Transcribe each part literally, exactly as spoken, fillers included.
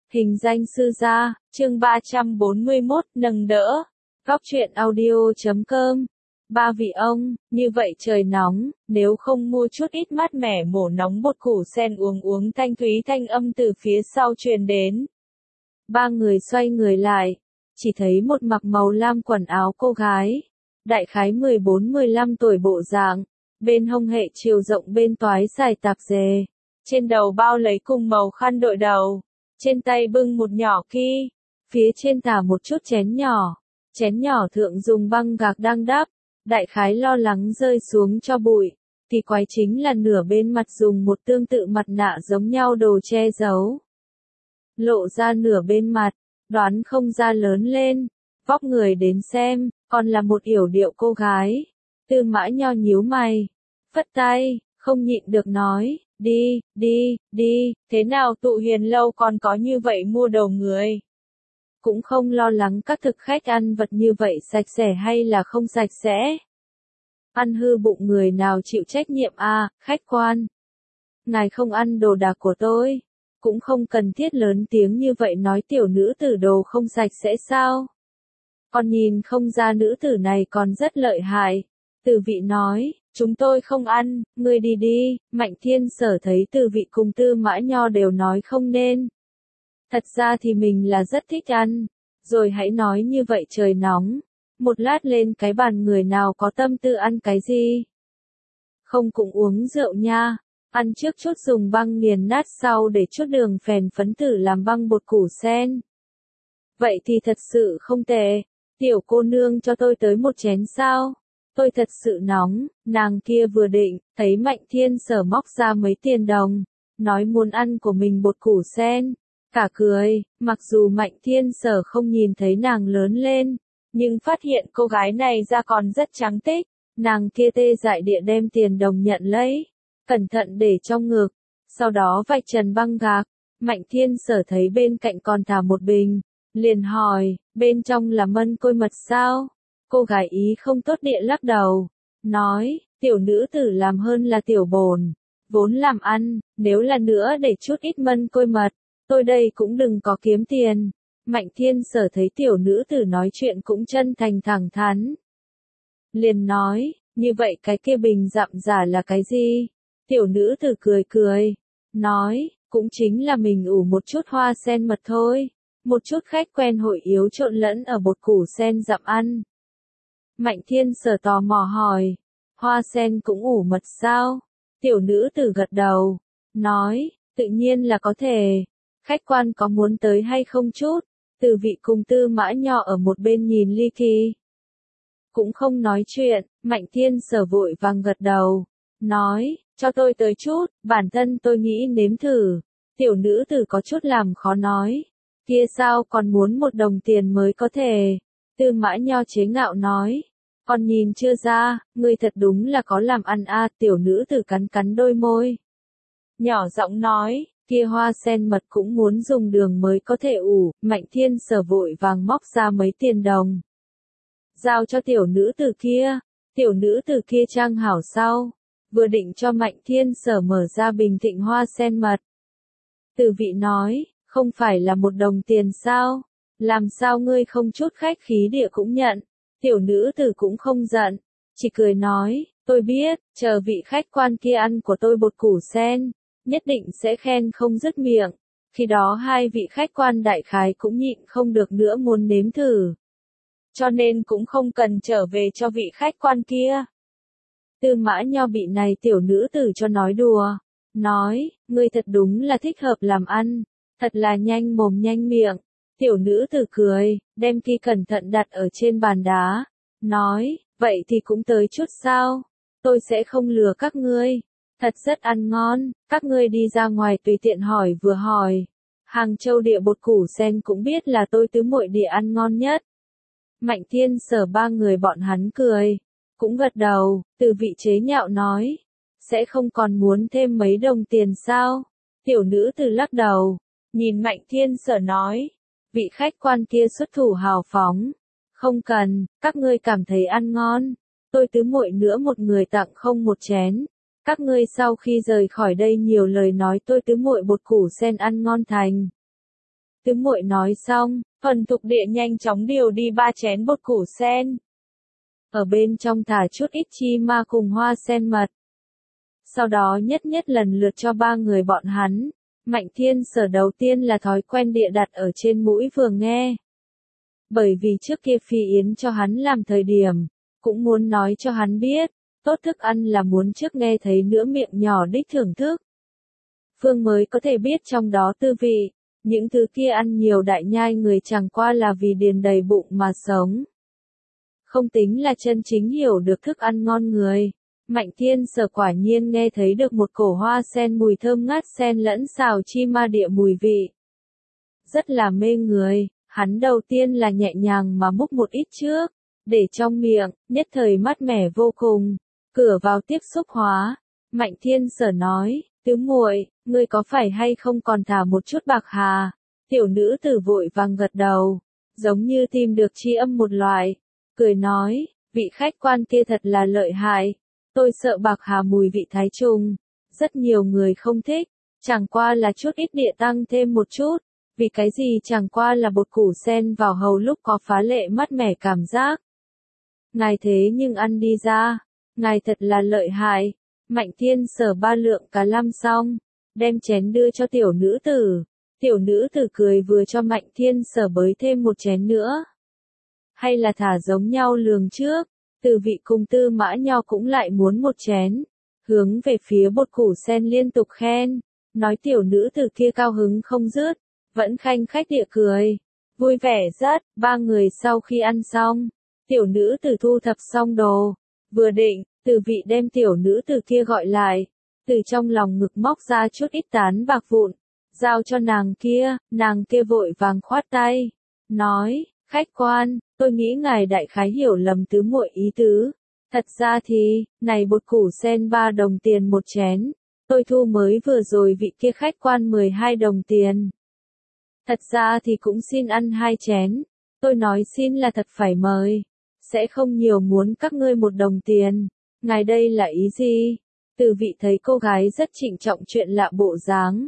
Hình danh sư gia, chương ba trăm bốn mươi mốt, nâng đỡ. Góc truyện audio chấm com. Ba vị ông, như vậy trời nóng, nếu không mua chút ít mát mẻ mổ nóng bột củ sen uống uống thanh thúy thanh âm từ phía sau truyền đến. Ba người xoay người lại, chỉ thấy một mặc màu lam quần áo cô gái, đại khái mười bốn mười lăm tuổi bộ dạng, bên hông hệ chiều rộng bên toái dài tạp dề, trên đầu bao lấy cùng màu khăn đội đầu, trên tay bưng một nhỏ ki, phía trên tả một chút chén nhỏ, chén nhỏ thượng dùng băng gạc đang đắp, đại khái lo lắng rơi xuống cho bụi, thì quái chính là nửa bên mặt dùng một tương tự mặt nạ giống nhau đồ che giấu. Lộ ra nửa bên mặt, đoán không ra lớn lên, vóc người đến xem, còn là một yểu điệu cô gái. Tư Mã Nho nhíu mày, phất tay, không nhịn được nói, đi, đi, đi, thế nào tụ hiền lâu còn có như vậy mua đầu người. Cũng không lo lắng các thực khách ăn vật như vậy sạch sẽ hay là không sạch sẽ. Ăn hư bụng người nào chịu trách nhiệm à, khách quan. Ngài không ăn đồ đạc của tôi, cũng không cần thiết lớn tiếng như vậy nói tiểu nữ tử đồ không sạch sẽ sao. Còn nhìn không ra nữ tử này còn rất lợi hại. Từ vị nói, chúng tôi không ăn, ngươi đi đi. Mạnh Thiên Sở thấy Từ vị cùng Tư Mã Nho đều nói không nên. Thật ra thì mình là rất thích ăn, rồi hãy nói như vậy trời nóng. Một lát lên cái bàn người nào có tâm tư ăn cái gì. Không cũng uống rượu nha, ăn trước chút dùng băng nghiền nát sau để chút đường phèn phấn tử làm băng bột củ sen. Vậy thì thật sự không tệ, tiểu cô nương cho tôi tới một chén sao? Tôi thật sự nóng. Nàng kia vừa định, thấy Mạnh Thiên Sở móc ra mấy tiền đồng, nói muốn ăn của mình bột củ sen. Cả cười, mặc dù Mạnh Thiên Sở không nhìn thấy nàng lớn lên, nhưng phát hiện cô gái này da còn rất trắng tích, nàng kia tê dại địa đem tiền đồng nhận lấy, cẩn thận để trong ngực, sau đó vạch trần băng gạc. Mạnh Thiên Sở thấy bên cạnh còn thả một bình, liền hỏi, bên trong là mân côi mật sao? Cô gái ý không tốt địa lắc đầu, nói, tiểu nữ tử làm hơn là tiểu bồn, vốn làm ăn, nếu là nữa để chút ít mân côi mật, tôi đây cũng đừng có kiếm tiền. Mạnh Thiên Sở thấy tiểu nữ tử nói chuyện cũng chân thành thẳng thắn. Liền nói, như vậy cái kia bình dặm giả là cái gì? Tiểu nữ tử cười cười, nói, cũng chính là mình ủ một chút hoa sen mật thôi, một chút khách quen hội yếu trộn lẫn ở bột củ sen dặm ăn. Mạnh Thiên Sở tò mò hỏi, hoa sen cũng ủ mật sao? Tiểu nữ tử gật đầu, nói, tự nhiên là có thể. Khách quan có muốn tới hay không chút? Từ vị cùng Tư Mã Nho ở một bên nhìn ly kỳ. Cũng không nói chuyện, Mạnh Thiên Sở vội vàng gật đầu, nói, cho tôi tới chút, bản thân tôi nghĩ nếm thử. Tiểu nữ tử có chút làm khó nói, kia sao còn muốn một đồng tiền mới có thể. Tư Mã Nho chế ngạo nói, còn nhìn chưa ra, ngươi thật đúng là có làm ăn a. Tiểu nữ tử cắn cắn đôi môi, nhỏ giọng nói, kia hoa sen mật cũng muốn dùng đường mới có thể ủ. Mạnh Thiên Sở vội vàng móc ra mấy tiền đồng, giao cho tiểu nữ tử kia. Tiểu nữ tử kia trang hảo sau, vừa định cho Mạnh Thiên Sở mở ra bình thịnh hoa sen mật. Từ vị nói, không phải là một đồng tiền sao? Làm sao ngươi không chút khách khí địa cũng nhận? Tiểu nữ tử cũng không giận, chỉ cười nói, tôi biết, chờ vị khách quan kia ăn của tôi bột củ sen, nhất định sẽ khen không dứt miệng. Khi đó hai vị khách quan đại khái cũng nhịn không được nữa muốn nếm thử. Cho nên cũng không cần trở về cho vị khách quan kia. Tư Mã Nho bị này tiểu nữ tử cho nói đùa, nói, ngươi thật đúng là thích hợp làm ăn, thật là nhanh mồm nhanh miệng. Tiểu nữ tử cười, đem ki cẩn thận đặt ở trên bàn đá, nói, vậy thì cũng tới chút sao, tôi sẽ không lừa các ngươi, thật rất ăn ngon, các ngươi đi ra ngoài tùy tiện hỏi vừa hỏi. Hàng Châu địa bột củ sen cũng biết là tôi tứ muội địa ăn ngon nhất. Mạnh Thiên Sở ba người bọn hắn cười, cũng gật đầu. Từ vị chế nhạo nói, sẽ không còn muốn thêm mấy đồng tiền sao? Tiểu nữ tử lắc đầu, nhìn Mạnh Thiên Sở nói, vị khách quan kia xuất thủ hào phóng, không cần, các ngươi cảm thấy ăn ngon, tôi tứ muội nữa một người tặng không một chén. Các ngươi sau khi rời khỏi đây nhiều lời nói tôi tứ muội bột củ sen ăn ngon thành. Tứ muội nói xong, Thuần Thục Địa nhanh chóng điều đi ba chén bột củ sen. Ở bên trong thả chút ít chi ma cùng hoa sen mật. Sau đó nhất nhất lần lượt cho ba người bọn hắn. Mạnh Thiên Sở đầu tiên là thói quen địa đặt ở trên mũi vừa nghe. Bởi vì trước kia Phi Yến cho hắn làm thời điểm, cũng muốn nói cho hắn biết, tốt thức ăn là muốn trước nghe thấy nữa miệng nhỏ đích thưởng thức. Phương mới có thể biết trong đó tư vị, những thứ kia ăn nhiều đại nhai người chẳng qua là vì điền đầy bụng mà sống. Không tính là chân chính hiểu được thức ăn ngon người. Mạnh Thiên Sở quả nhiên nghe thấy được một cổ hoa sen mùi thơm ngát sen lẫn xào chi ma địa mùi vị. Rất là mê người, hắn đầu tiên là nhẹ nhàng mà múc một ít trước, để trong miệng, nhất thời mát mẻ vô cùng. Cửa vào tiếp xúc hóa, Mạnh Thiên Sở nói, tứ muội, ngươi có phải hay không còn thả một chút bạc hà? Tiểu nữ tử vội vàng gật đầu, giống như tìm được tri âm một loại, cười nói, vị khách quan kia thật là lợi hại. Tôi sợ bạc hà mùi vị thái trùng, rất nhiều người không thích, chẳng qua là chút ít địa tăng thêm một chút, vì cái gì chẳng qua là bột củ sen vào hầu lúc có phá lệ mát mẻ cảm giác. Ngài thế nhưng ăn đi ra, ngài thật là lợi hại. Mạnh Thiên Sở ba lượng cá lăm xong, đem chén đưa cho tiểu nữ tử, tiểu nữ tử cười vừa cho Mạnh Thiên Sở bới thêm một chén nữa. Hay là thả giống nhau lường trước. Từ vị cùng Tư Mã Nho cũng lại muốn một chén, hướng về phía bột củ sen liên tục khen, nói tiểu nữ tử kia cao hứng không dứt, vẫn khanh khách địa cười, vui vẻ rất. Ba người sau khi ăn xong, tiểu nữ tử thu thập xong đồ, vừa định, Từ vị đem tiểu nữ tử kia gọi lại, từ trong lòng ngực móc ra chút ít tán bạc vụn, giao cho nàng kia, nàng kia vội vàng khoát tay, nói, khách quan, tôi nghĩ ngài đại khái hiểu lầm tứ muội ý tứ. Thật ra thì, này bột củ sen ba đồng tiền một chén, tôi thu mới vừa rồi vị kia khách quan mười hai đồng tiền. Thật ra thì cũng xin ăn hai chén, tôi nói xin là thật phải mời, sẽ không nhiều muốn các ngươi một đồng tiền. Ngài đây là ý gì? Từ vị thấy cô gái rất trịnh trọng chuyện lạ bộ dáng.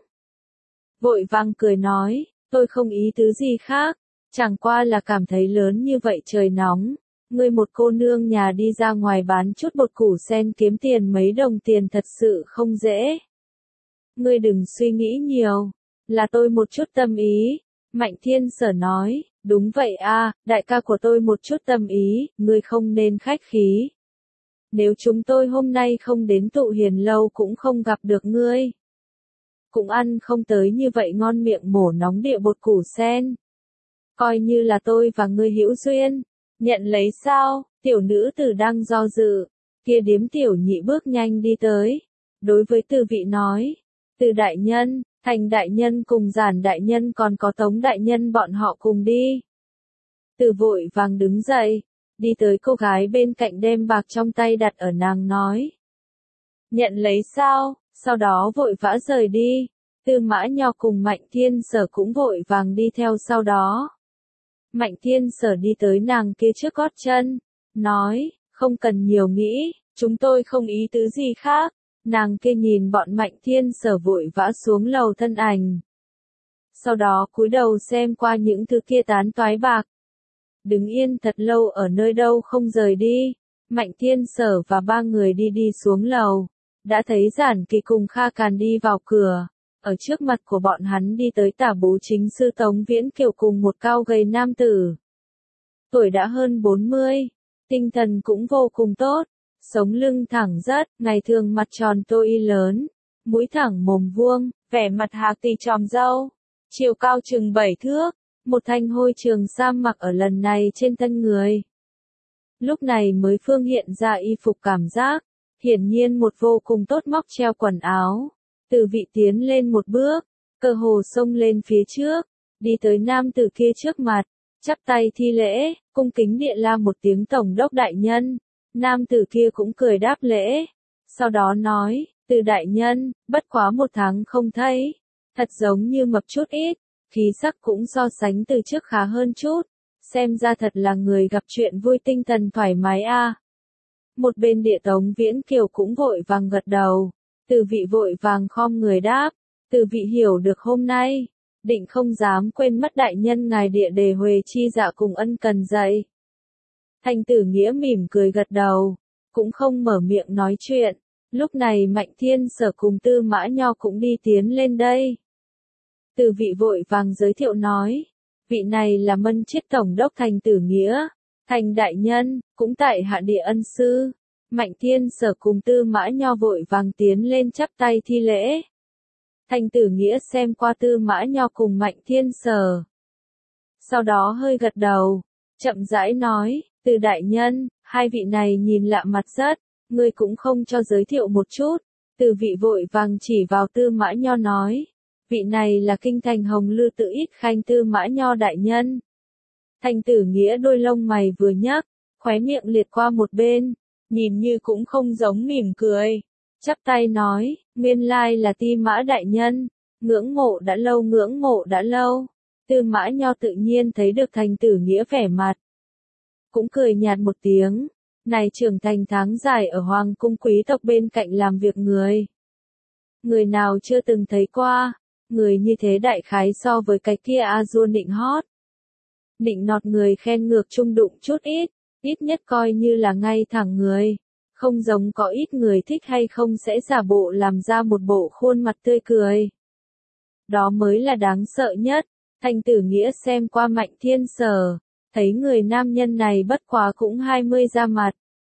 Vội vàng cười nói, tôi không ý tứ gì khác. Chẳng qua là cảm thấy lớn như vậy trời nóng, ngươi một cô nương nhà đi ra ngoài bán chút bột củ sen kiếm tiền mấy đồng tiền thật sự không dễ. Ngươi đừng suy nghĩ nhiều, là tôi một chút tâm ý. Mạnh Thiên Sở nói, đúng vậy a, đại ca của tôi một chút tâm ý, ngươi không nên khách khí. Nếu chúng tôi hôm nay không đến tụ hiền lâu cũng không gặp được ngươi. Cũng ăn không tới như vậy ngon miệng mổ nóng địa bột củ sen. Coi như là tôi và ngươi hữu duyên, nhận lấy sao? Tiểu nữ tử đang do dự, kia điếm tiểu nhị bước nhanh đi tới, đối với Từ vị nói, Từ đại nhân, Thành đại nhân cùng Giản đại nhân còn có Tống đại nhân bọn họ cùng đi. Từ vội vàng đứng dậy, đi tới cô gái bên cạnh đem bạc trong tay đặt ở nàng nói. Nhận lấy sao? Sau đó vội vã rời đi, Tư Mã Nho cùng Mạnh Thiên Sở cũng vội vàng đi theo sau đó. Mạnh Thiên Sở đi tới nàng kia trước gót chân, nói, không cần nhiều nghĩ, chúng tôi không ý tứ gì khác. Nàng kia nhìn bọn Mạnh Thiên Sở vội vã xuống lầu thân ảnh. Sau đó cúi đầu xem qua những thứ kia tán toái bạc. Đứng yên thật lâu ở nơi đâu không rời đi. Mạnh Thiên Sở và ba người đi đi xuống lầu. Đã thấy Giản Kỳ cùng Kha Càn đi vào cửa. Ở trước mặt của bọn hắn đi tới Tả Bố Chính sư Tống Viễn Kiều cùng một cao gầy nam tử. Tuổi đã hơn bốn mươi, tinh thần cũng vô cùng tốt, sống lưng thẳng rất, ngày thường mặt tròn tô y lớn, mũi thẳng mồm vuông, vẻ mặt hạc tì tròm râu, chiều cao chừng bảy thước, một thanh hôi trường sam mặc ở lần này trên thân người. Lúc này mới phương hiện ra y phục cảm giác, hiển nhiên một vô cùng tốt móc treo quần áo. Từ vị tiến lên một bước, cơ hồ xông lên phía trước, đi tới nam tử kia trước mặt, chắp tay thi lễ, cung kính địa la một tiếng tổng đốc đại nhân. Nam tử kia cũng cười đáp lễ, sau đó nói, Từ đại nhân, bất quá một tháng không thấy, thật giống như mập chút ít, khí sắc cũng so sánh từ trước khá hơn chút, xem ra thật là người gặp chuyện vui tinh thần thoải mái a. Một bên địa Tống Viễn Kiều cũng vội vàng gật đầu. Từ vị vội vàng khom người đáp, từ vị hiểu được hôm nay, định không dám quên mất đại nhân ngài địa đề huề chi dạ cùng ân cần dạy. Thành Tử Nghĩa mỉm cười gật đầu, cũng không mở miệng nói chuyện. Lúc này Mạnh Thiên Sở cùng Tư Mã Nho cũng đi tiến lên đây. Từ vị vội vàng giới thiệu nói, vị này là Mân Chiết Tổng đốc Thành Tử Nghĩa, Thành đại nhân, cũng tại hạ địa ân sư. Mạnh Thiên Sở cùng Tư Mã Nho vội vàng tiến lên chắp tay thi lễ. Thành Tử Nghĩa xem qua Tư Mã Nho cùng Mạnh Thiên Sở. Sau đó hơi gật đầu, chậm rãi nói, Từ đại nhân, hai vị này nhìn lạ mặt rất, ngươi cũng không cho giới thiệu một chút. Từ vị vội vàng chỉ vào Tư Mã Nho nói, vị này là kinh thành Hồng Lư Tự Ít Khanh Tư Mã Nho đại nhân. Thành Tử Nghĩa đôi lông mày vừa nhấc, khóe miệng liệt qua một bên, nhìn như cũng không giống mỉm cười, chắp tay nói, nguyên lai là Ti Mã đại nhân, ngưỡng mộ đã lâu ngưỡng mộ đã lâu. Tư Mã Nho tự nhiên thấy được Thành Tử Nghĩa vẻ mặt, cũng cười nhạt một tiếng, này trưởng thành tháng dài ở hoàng cung quý tộc bên cạnh làm việc người. Người nào chưa từng thấy qua, người như thế đại khái so với cái kia a dua nịnh hót. Nịnh nọt người khen ngược trung đụng chút ít, ít nhất coi như là ngay thẳng người. Không giống có ít người thích hay không sẽ giả bộ làm ra một bộ khuôn mặt tươi cười. Đó mới là đáng sợ nhất. Thành Tử Nghĩa xem qua Mạnh Thiên Sở, thấy người nam nhân này bất quá cũng hai mươi ra mặt.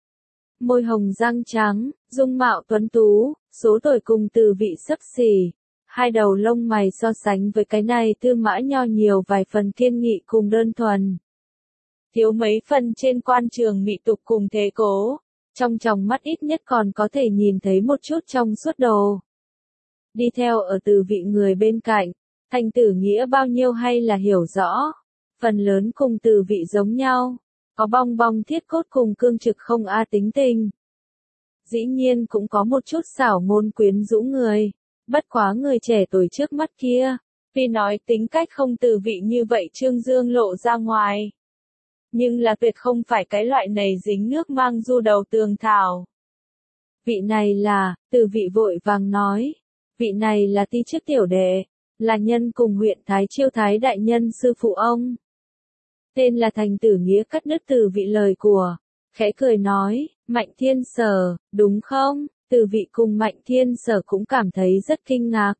Môi hồng răng trắng, dung mạo tuấn tú, số tuổi cùng Từ vị xấp xỉ. Hai đầu lông mày so sánh với cái này Tư Mã Nho nhiều vài phần kiên nghị cùng đơn thuần. Thiếu mấy phần trên quan trường mị tục cùng thế cố, trong tròng mắt ít nhất còn có thể nhìn thấy một chút trong suốt đồ. Đi theo ở Từ vị người bên cạnh, Thành Tử Nghĩa bao nhiêu hay là hiểu rõ, phần lớn cùng Từ vị giống nhau, có bong bong thiết cốt cùng cương trực không a tính tình. Dĩ nhiên cũng có một chút xảo ngôn quyến rũ người. Bất quá người trẻ tuổi trước mắt kia, vì nói tính cách không Từ vị như vậy trương dương lộ ra ngoài. Nhưng là tuyệt không phải cái loại này dính nước mang du đầu tường thảo. Vị này là, Từ vị vội vàng nói, vị này là ti chức tiểu đệ, là nhân cùng huyện Thái Chiêu Thái đại nhân sư phụ ông. Tên là Thành Tử Nghĩa cắt đứt Từ vị lời của, khẽ cười nói, Mạnh Thiên Sở, đúng không? Từ vị cùng Mạnh Thiên Sở cũng cảm thấy rất kinh ngạc.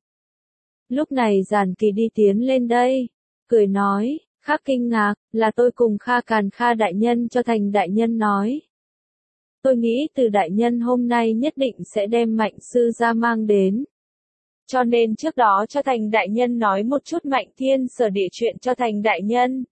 Lúc này Giản Kỳ đi tiến lên đây, cười nói, khác kinh ngạc, là tôi cùng Kha Càn Kha đại nhân cho Thành đại nhân nói. Tôi nghĩ Từ đại nhân hôm nay nhất định sẽ đem Mạnh sư ra mang đến. Cho nên trước đó cho Thành đại nhân nói một chút Mạnh Thiên Sở địa chuyện cho Thành đại nhân.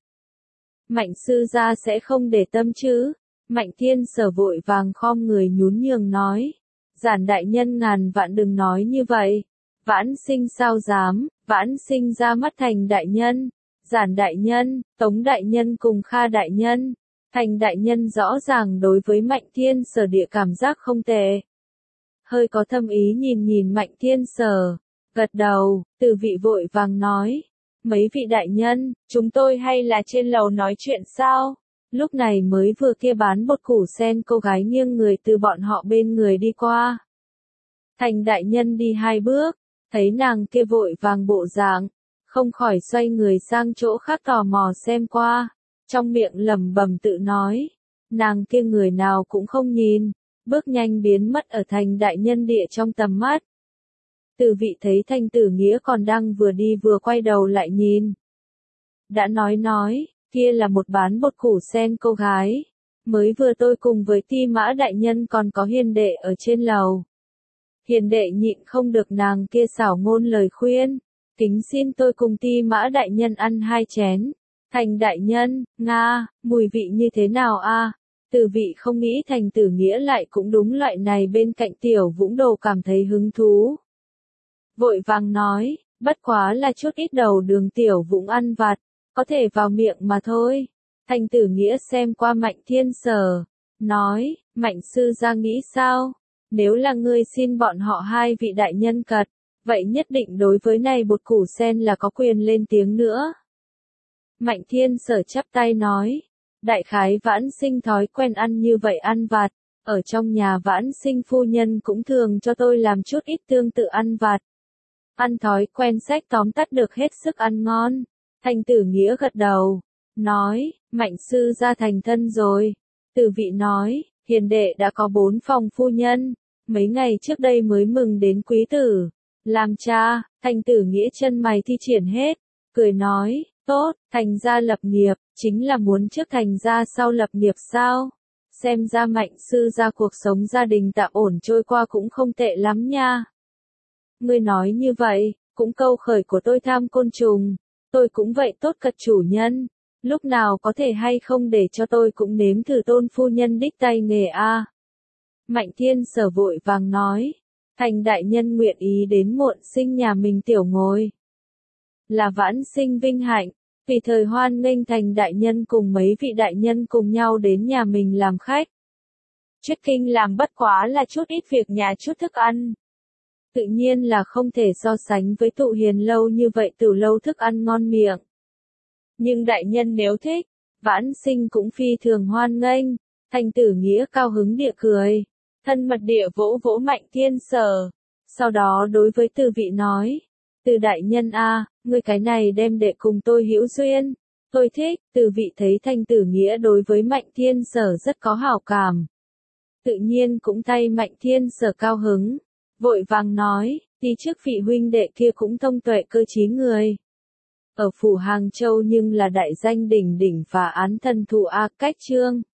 Mạnh sư gia sẽ không để tâm chứ? Mạnh Thiên Sở vội vàng khom người nhún nhường nói. Giản đại nhân ngàn vạn đừng nói như vậy. Vãn sinh sao dám, vãn sinh ra mắt Thành đại nhân. Giản đại nhân, Tống đại nhân cùng Kha đại nhân. Thành đại nhân rõ ràng đối với Mạnh Thiên Sở địa cảm giác không tệ. Hơi có thâm ý nhìn nhìn Mạnh Thiên Sở. Gật đầu, Từ vị vội vàng nói. Mấy vị đại nhân, chúng tôi hay là trên lầu nói chuyện sao? Lúc này mới vừa kia bán bột củ sen cô gái nghiêng người từ bọn họ bên người đi qua. Thành đại nhân đi hai bước, thấy nàng kia vội vàng bộ dạng, không khỏi xoay người sang chỗ khác tò mò xem qua, trong miệng lẩm bẩm tự nói, nàng kia người nào cũng không nhìn, bước nhanh biến mất ở Thành đại nhân địa trong tầm mắt. Từ vị thấy Thành Tử Nghĩa còn đang vừa đi vừa quay đầu lại nhìn. Đã nói nói, kia là một bán bột củ sen cô gái. Mới vừa tôi cùng với Ti Mã đại nhân còn có hiền đệ ở trên lầu. Hiền đệ nhịn không được nàng kia xảo ngôn lời khuyên. Kính xin tôi cùng Ti Mã đại nhân ăn hai chén. Thành đại nhân, Nga, mùi vị như thế nào a? Từ vị không nghĩ Thành Tử Nghĩa lại cũng đúng loại này bên cạnh tiểu vũng đồ cảm thấy hứng thú. Vội vàng nói, bất quá là chút ít đầu đường tiểu vũng ăn vặt, có thể vào miệng mà thôi. Thành Tử Nghĩa xem qua Mạnh Thiên Sở, nói, Mạnh sư gia nghĩ sao? Nếu là ngươi xin bọn họ hai vị đại nhân cật, vậy nhất định đối với này bột củ sen là có quyền lên tiếng nữa. Mạnh Thiên Sở chắp tay nói, đại khái vãn sinh thói quen ăn như vậy ăn vặt, ở trong nhà vãn sinh phu nhân cũng thường cho tôi làm chút ít tương tự ăn vặt. ăn thói quen sách tóm tắt được hết sức ăn ngon. Thành Tử Nghĩa gật đầu, nói, Mạnh sư gia thành thân rồi. Từ Vị nói, hiền đệ đã có bốn phòng phu nhân, mấy ngày trước đây mới mừng đến quý tử. Làm cha, Thành Tử Nghĩa chân mày thi triển hết, cười nói, tốt, thành gia lập nghiệp, chính là muốn trước thành gia sau lập nghiệp sao? Xem ra Mạnh sư gia cuộc sống gia đình tạm ổn trôi qua cũng không tệ lắm nha. Ngươi nói như vậy, cũng câu khởi của tôi tham côn trùng, tôi cũng vậy tốt cật chủ nhân, lúc nào có thể hay không để cho tôi cũng nếm thử tôn phu nhân đích tay nghề a. Mạnh Thiên Sở vội vàng nói, Thành đại nhân nguyện ý đến muộn sinh nhà mình tiểu ngồi. Là vãn sinh vinh hạnh, vì thời hoan nghênh Thành đại nhân cùng mấy vị đại nhân cùng nhau đến nhà mình làm khách. Chuyết Kinh làm bất quá là chút ít việc nhà chút thức ăn. Tự nhiên là không thể so sánh với tụ hiền lâu như vậy từ lâu thức ăn ngon miệng. Nhưng đại nhân nếu thích, vãn sinh cũng phi thường hoan nghênh. Thành Tử Nghĩa cao hứng địa cười, thân mật địa vỗ vỗ Mạnh Thiên Sở. Sau đó đối với Từ Vị nói, Từ đại nhân a, ngươi cái này đem đệ cùng tôi hữu duyên. Tôi thích. Từ Vị thấy Thành Tử Nghĩa đối với Mạnh Thiên Sở rất có hảo cảm. Tự nhiên cũng thay Mạnh Thiên Sở cao hứng. Vội vàng nói, đi trước vị huynh đệ kia cũng thông tuệ cơ trí người. Ở phủ Hàng Châu nhưng là đại danh đỉnh đỉnh và án thân thụ A Cách Trương.